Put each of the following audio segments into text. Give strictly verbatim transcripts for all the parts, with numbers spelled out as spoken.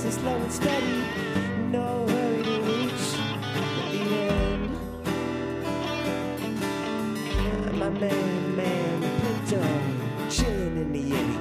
and slow and steady. No hurry to reach the end. My man, man, Pinto, chilling in the Yeti.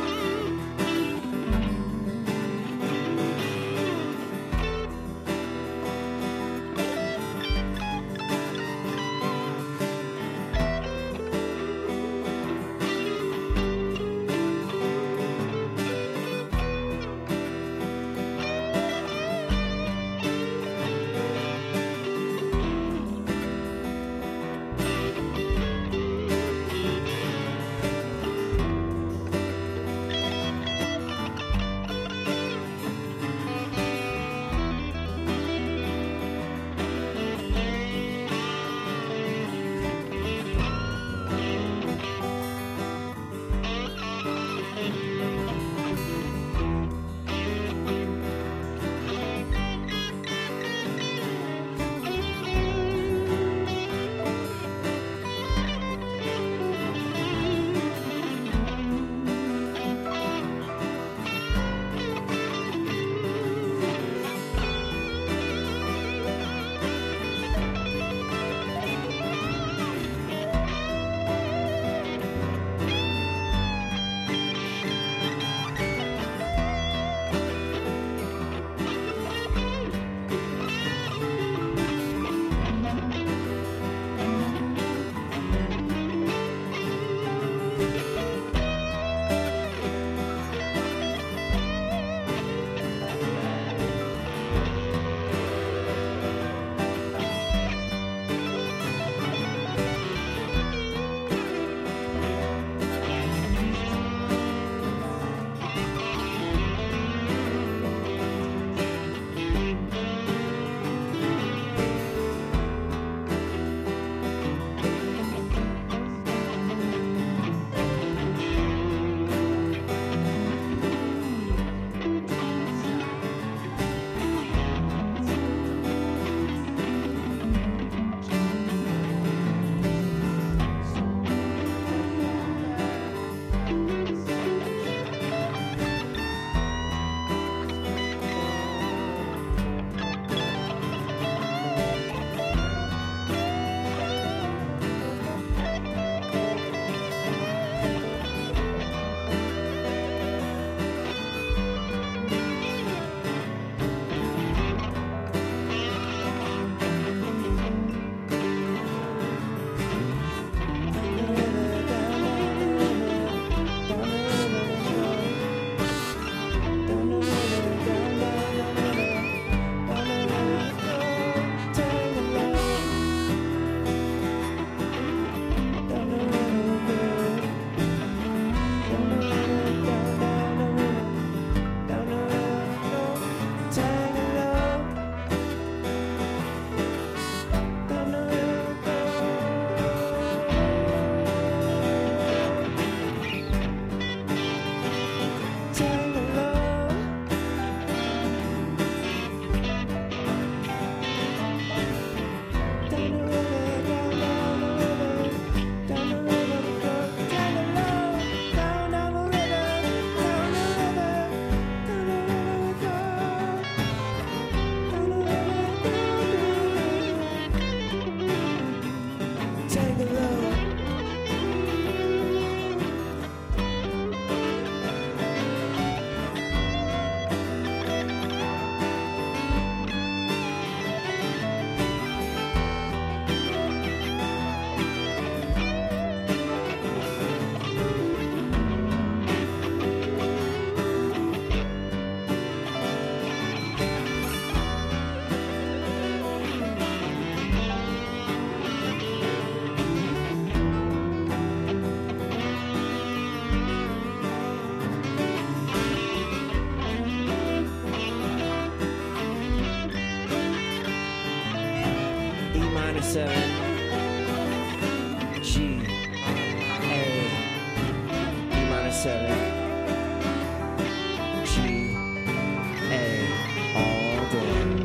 seven G A E minor seven G A all day.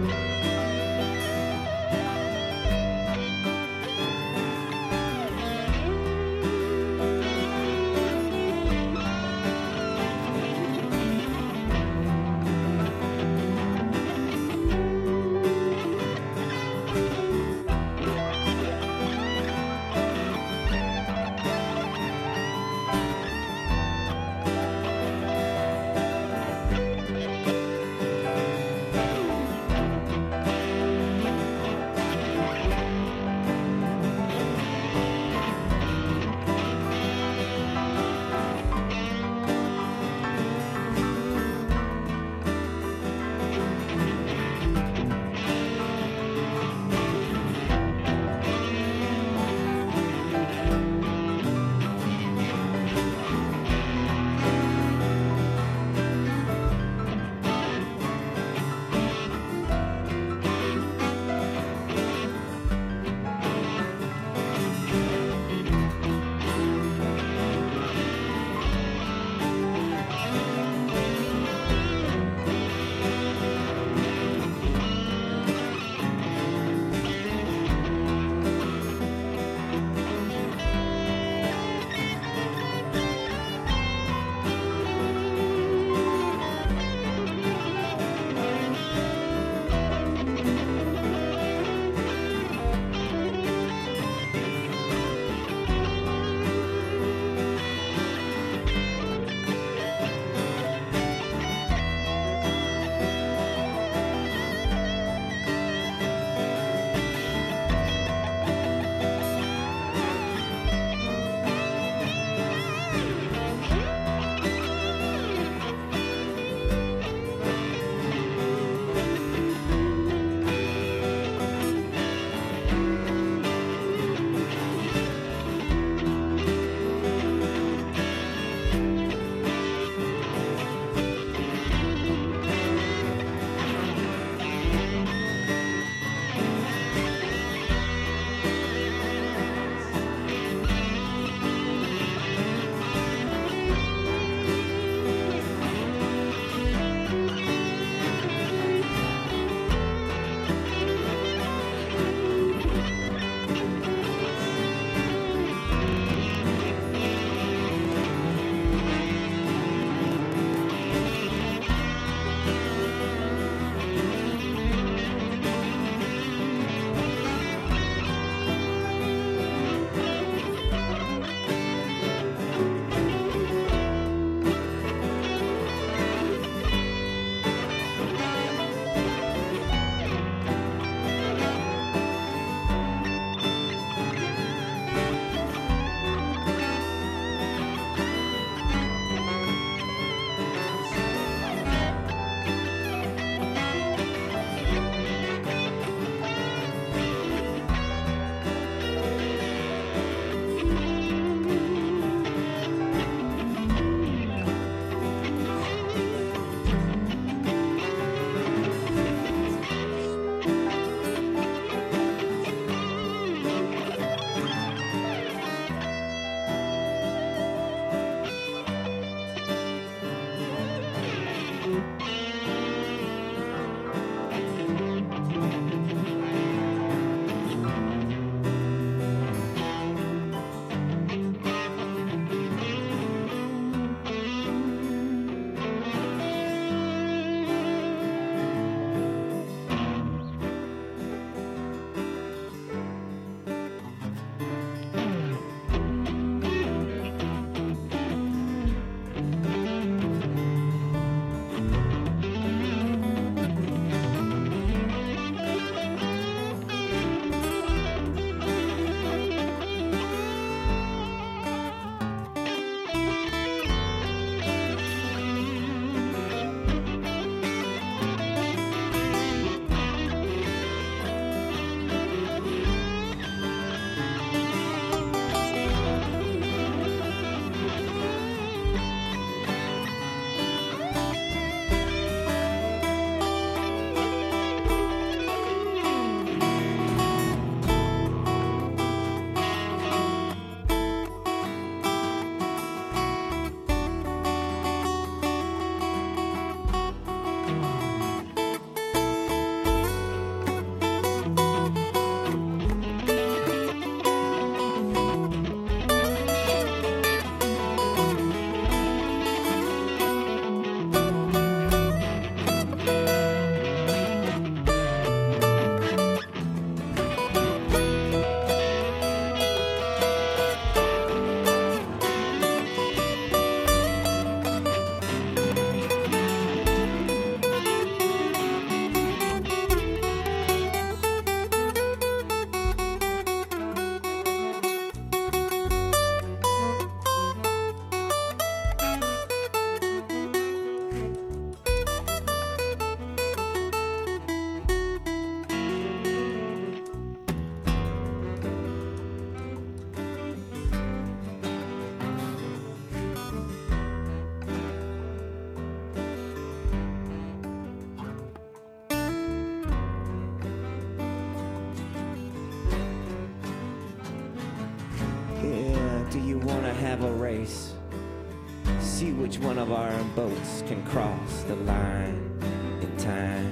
Do you wanna have a race? See which one of our boats can cross the line in time.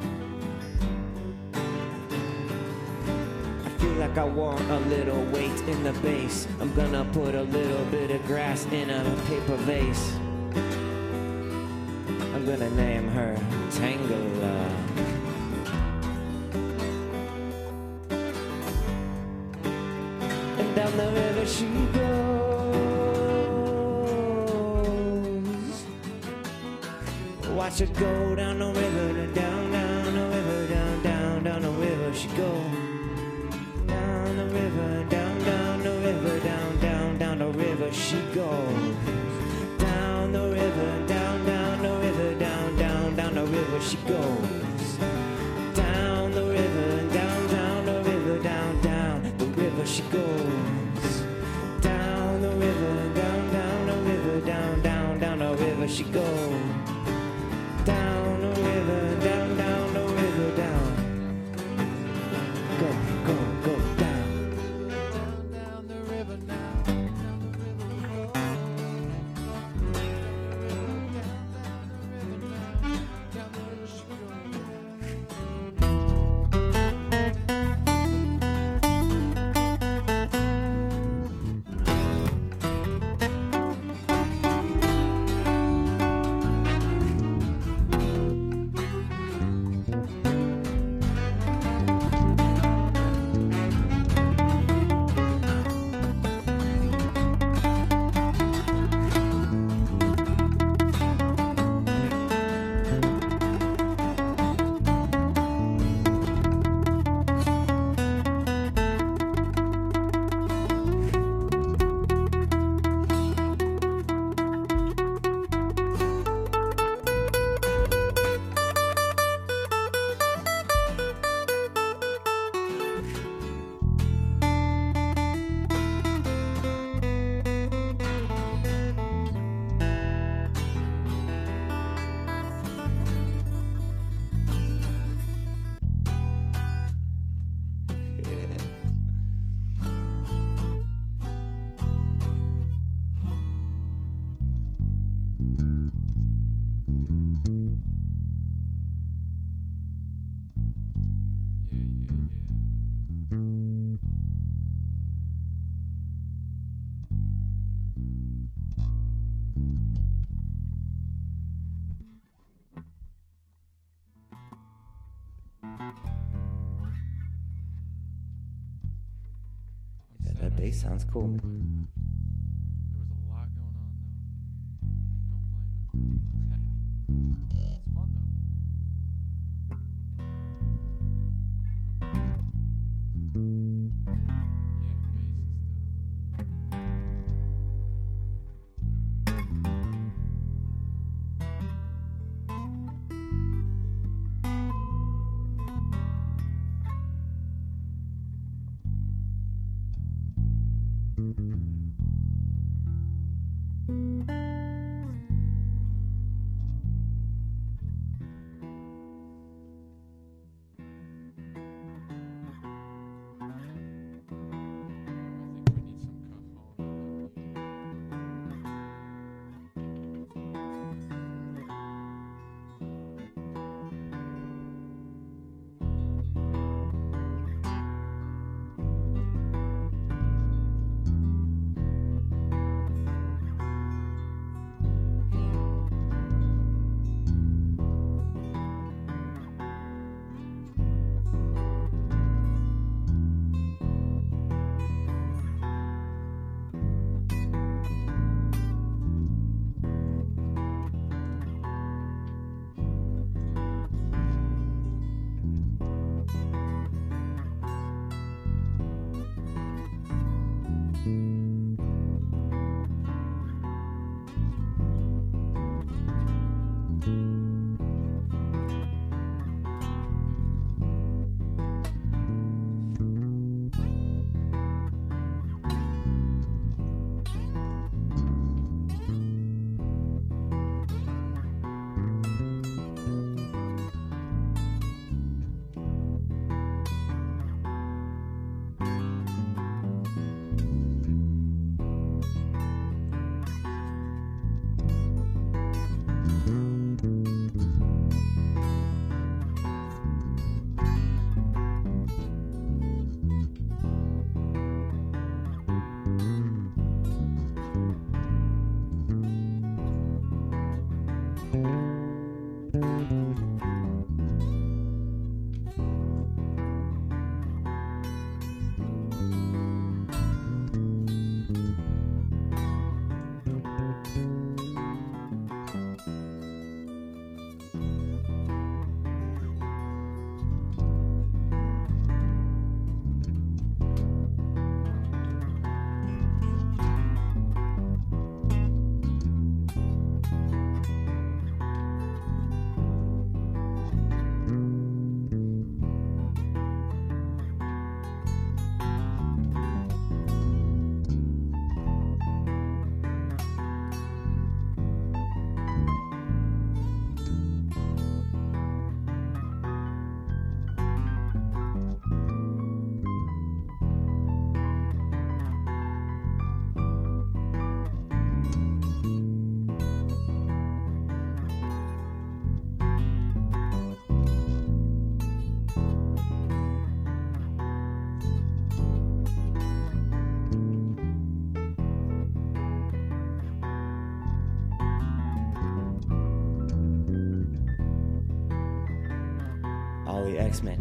I feel like I want a little weight in the base. I'm gonna put a little bit of grass in a paper vase. I'm gonna name her Tangela. And down the river she goes. Watch her go down the river, down, down the river, down, down, down the river she goes. Down the river, down, down the river, down, down, down the river she goes. Down the river, down, down the river, down, down, down the river she goes. Down the river, down, down the river, down, down the river she goes. Down the river, down, down the river, down, down, down the river she goes. Down the river, down, down the river, down. Go, go, go, down. Down, down the river now. Down the river we go. Down the river she goes. That bass sounds cool. There was a lot going on, though. Don't blame him. It's fun, though. Yeah, bass and X-Men.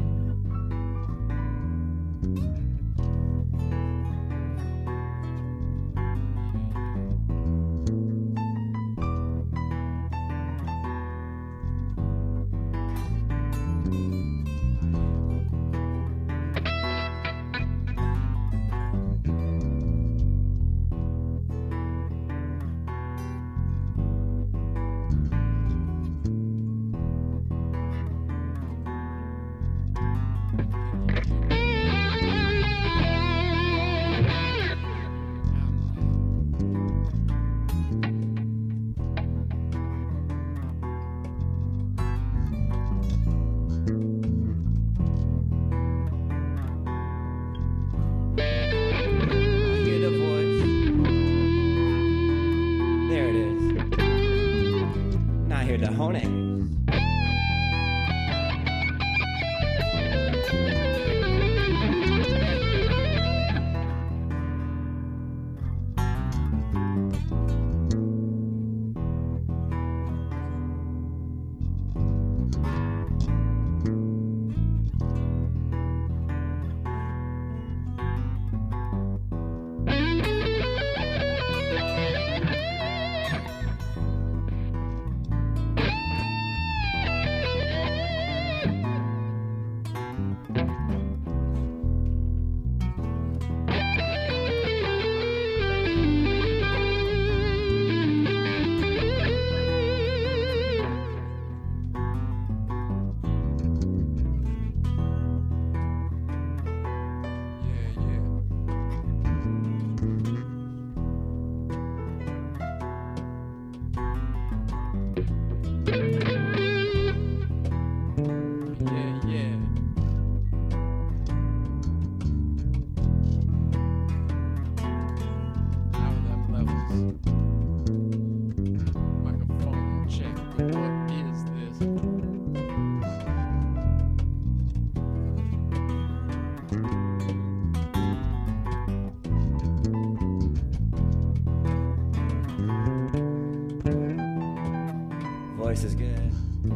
Voice is good.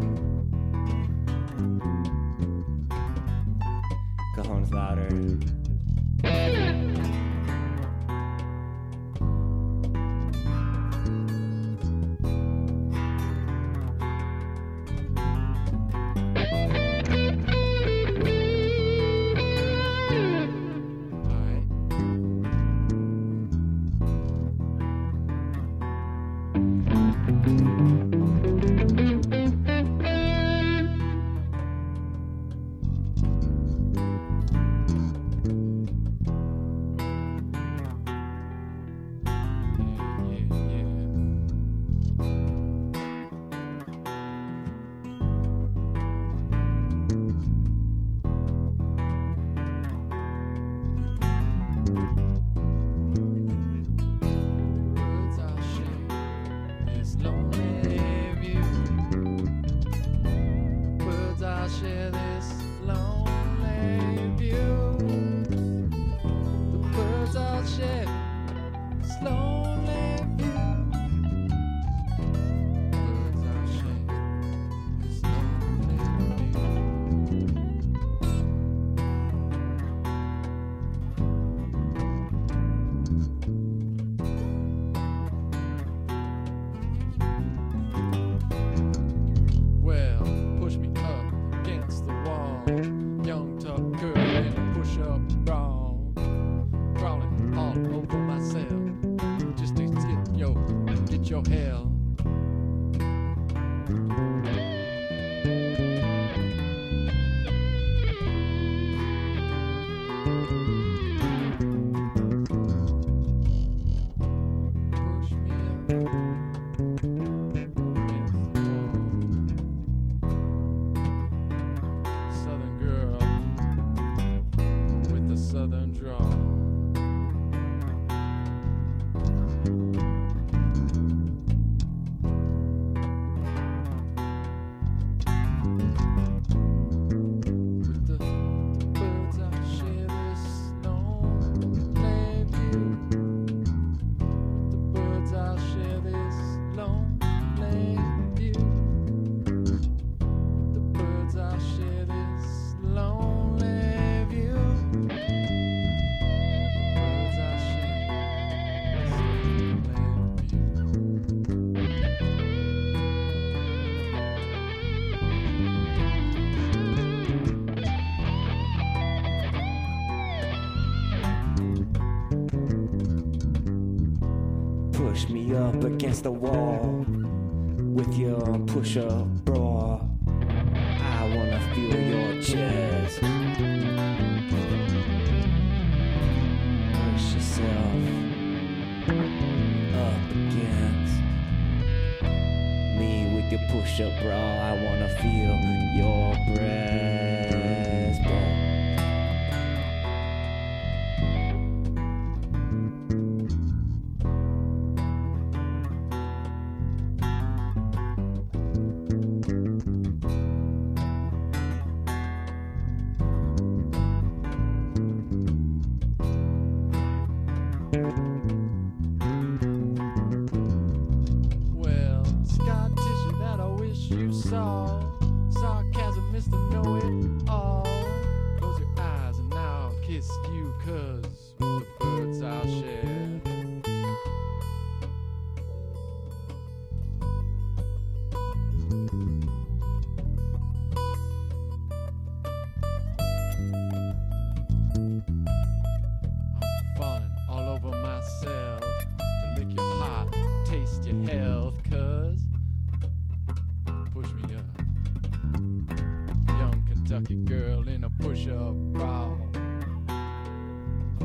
Cajon's louder. push me up against the wall with your push-up bra. I wanna feel your chest. Push yourself up against me with your push-up bra. I wanna feel your breastbone. Well, scar tissue that I wish you saw. Sarcasm, Mister Know-It-All. Close your eyes and I'll kiss you, 'cause with the birds I'll share. I'm falling all over myself to lick your heart, taste your health, 'cause push me up. Young Kentucky girl in a push-up bra.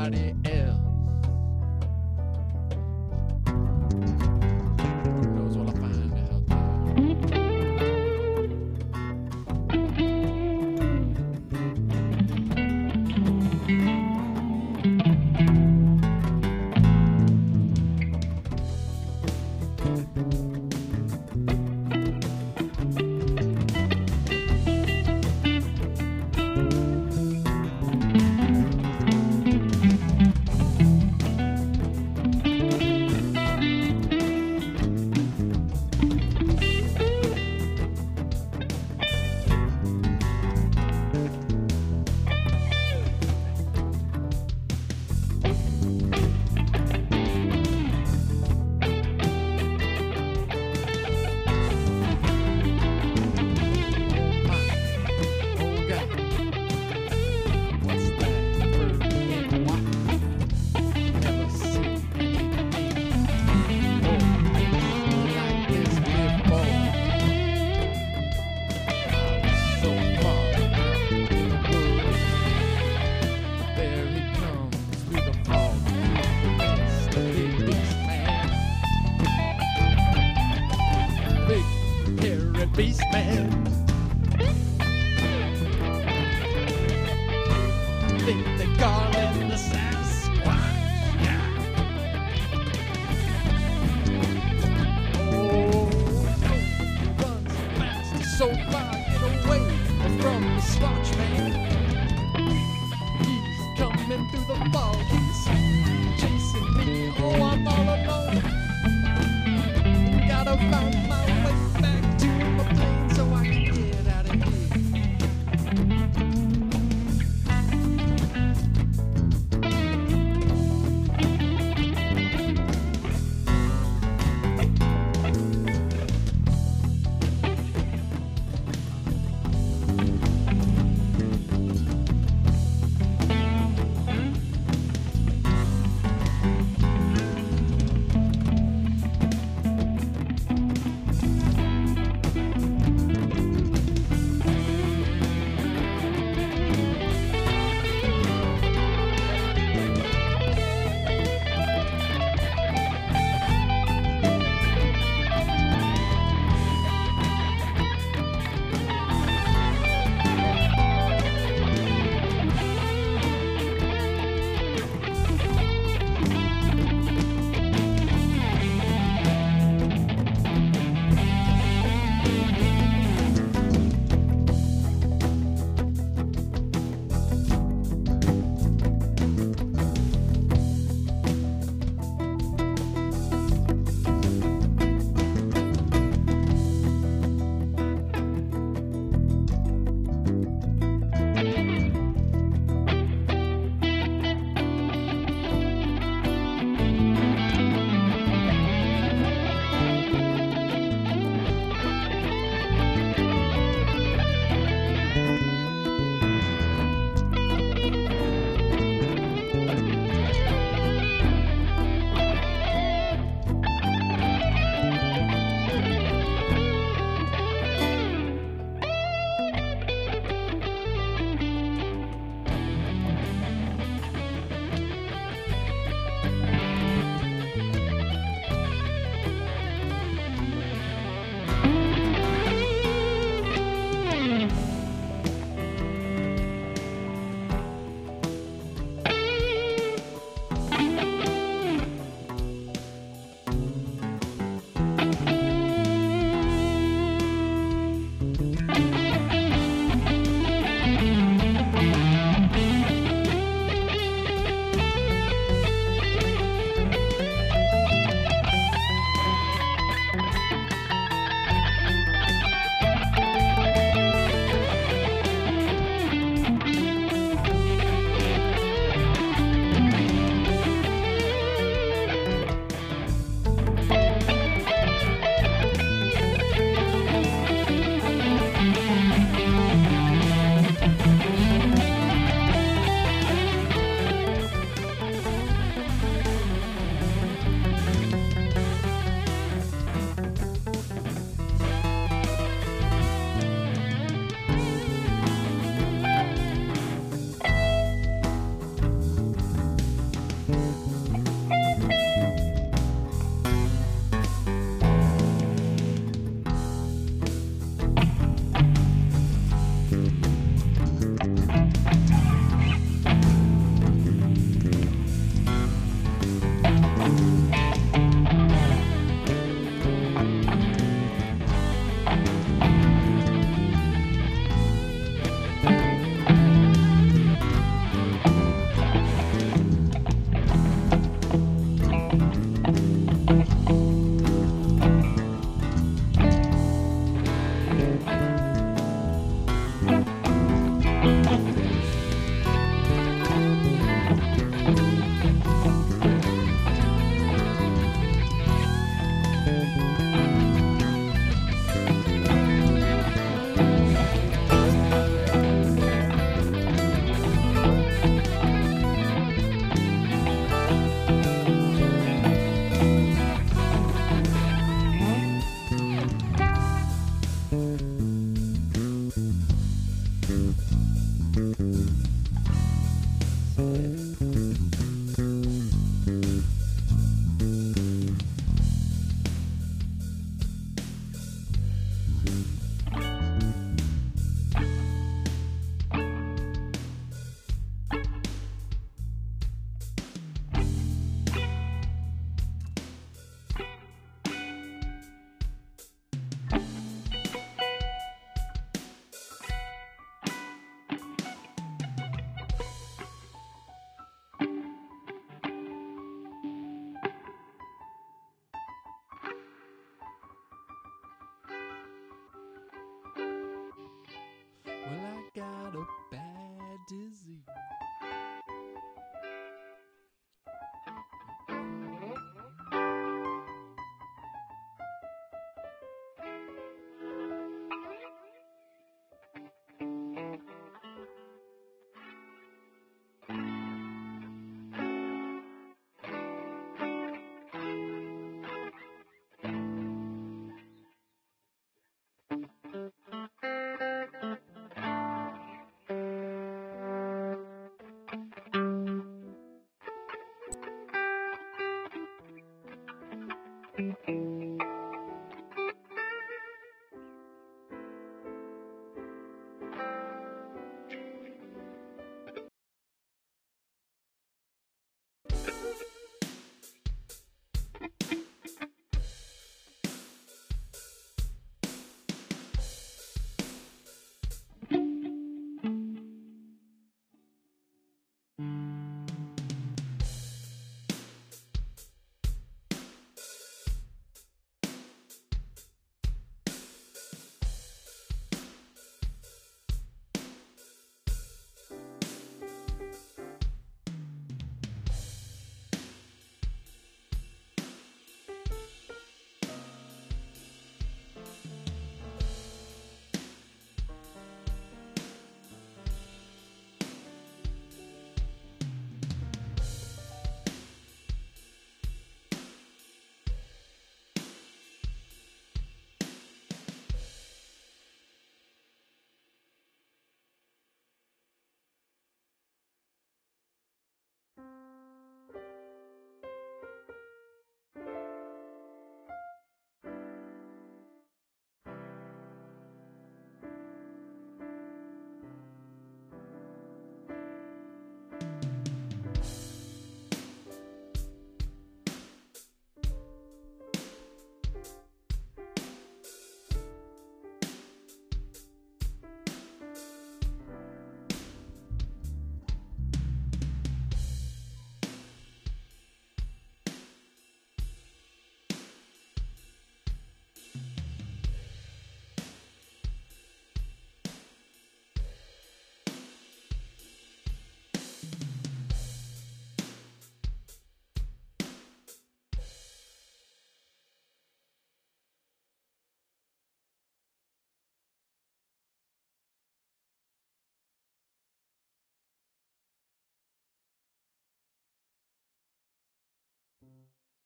somebody else. Who knows what I'll find out there? Beast man, think they call him the Sasquatch. Yeah. Oh, no, runs fast, so far, get away from the Squatch man. He's coming through the fog, he's chasing me. Oh, I'm all alone. Gotta find my way back to my plane so I can get out of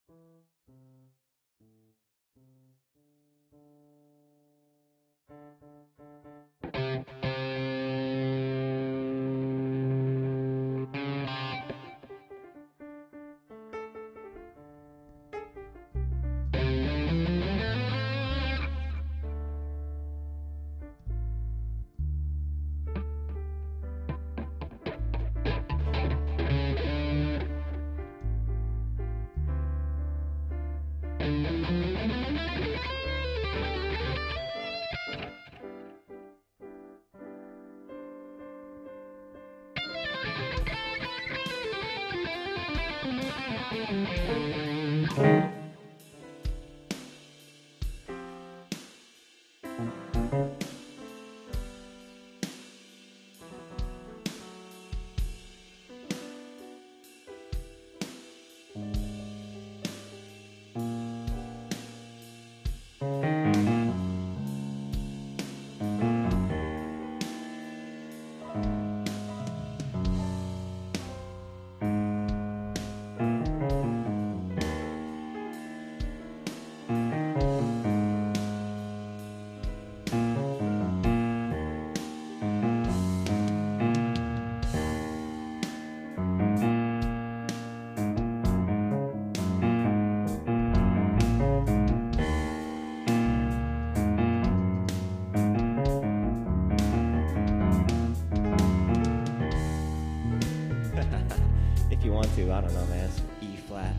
If you want to, I don't know, man. It's E flat.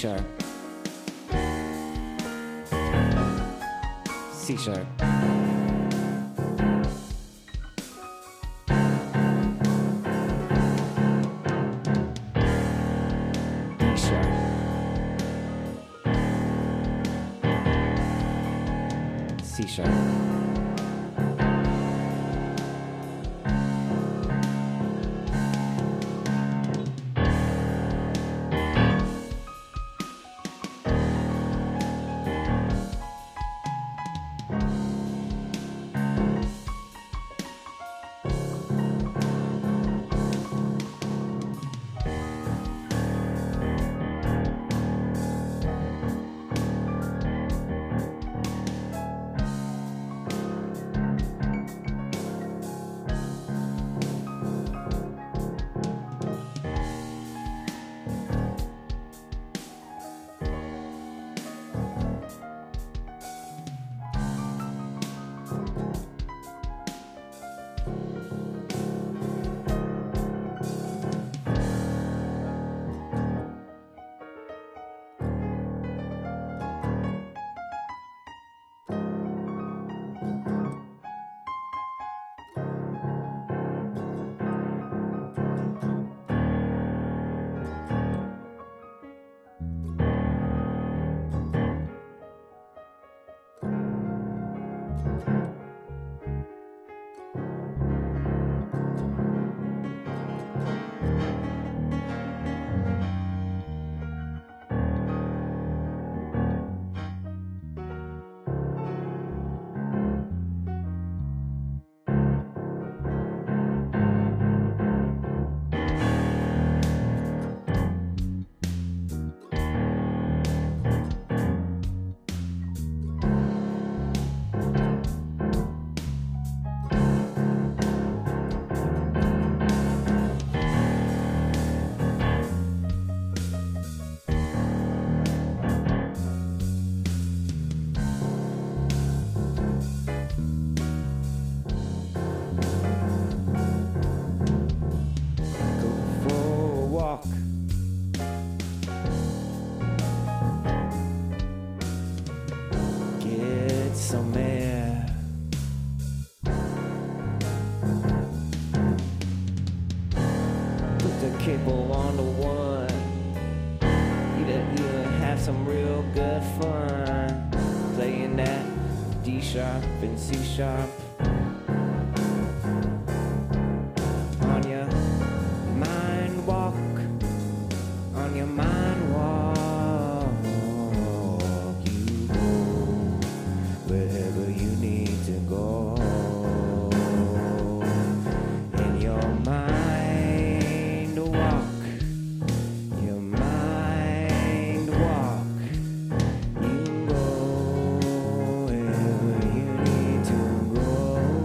sharp, C sharp, D sharp, C sharp, some air. Put the capo on the one. You you have some real good fun playing that D sharp and C sharp on your mind walk, on your mind walk. You go wherever you need to go. In your mind walk, your mind walk. You go wherever you need to go.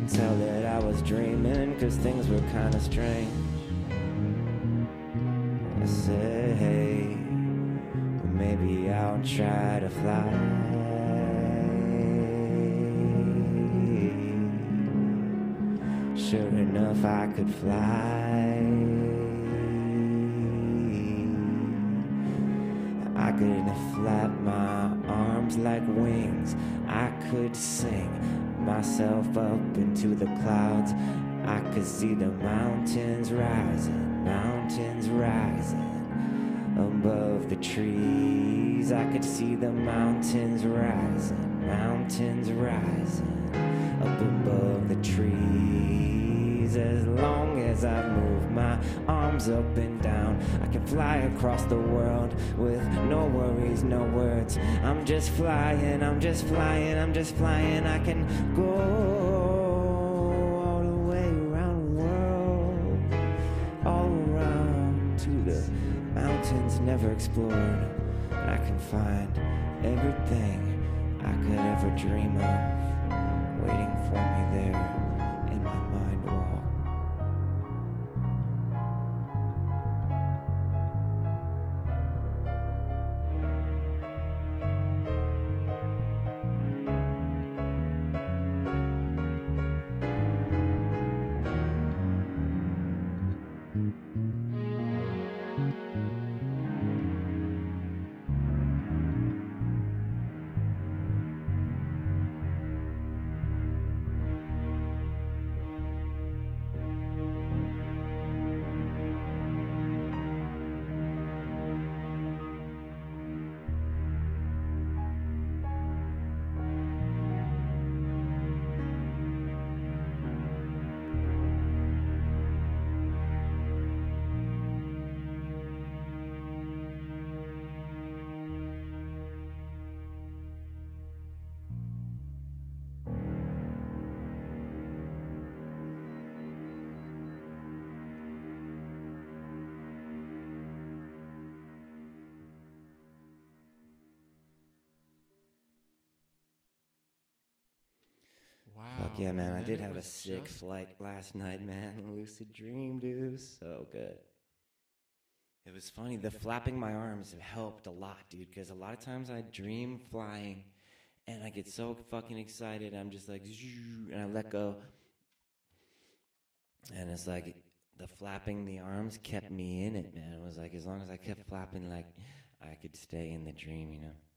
couldn't tell that I was dreaming, cause things were kinda strange. I said, hey, well, maybe I'll try to fly. Sure enough, I could fly. I could flap my arms like wings. I could sing myself up into the clouds. I could see the mountains rising, mountains rising above the trees. I could see the mountains rising, mountains rising up above the trees. As long as I move my arms up and down, I can fly across the world with no worries, no words. I'm just flying, I'm just flying, I'm just flying. I can go all the way around the world, all around to the mountains never explored. And I can find everything I could ever dream of, waiting for me there in my mind walk. Wow. Fuck yeah, man. I and did it have a was sick just flight last night, man. Lucid dream, dude. So good. It was funny. The flapping my arms helped a lot, dude, because a lot of times I dream flying and I get so fucking excited. I'm just like, "Zhoo," and I let go. And it's like the flapping the arms kept me in it, man. It was like as long as I kept flapping, like I could stay in the dream, you know.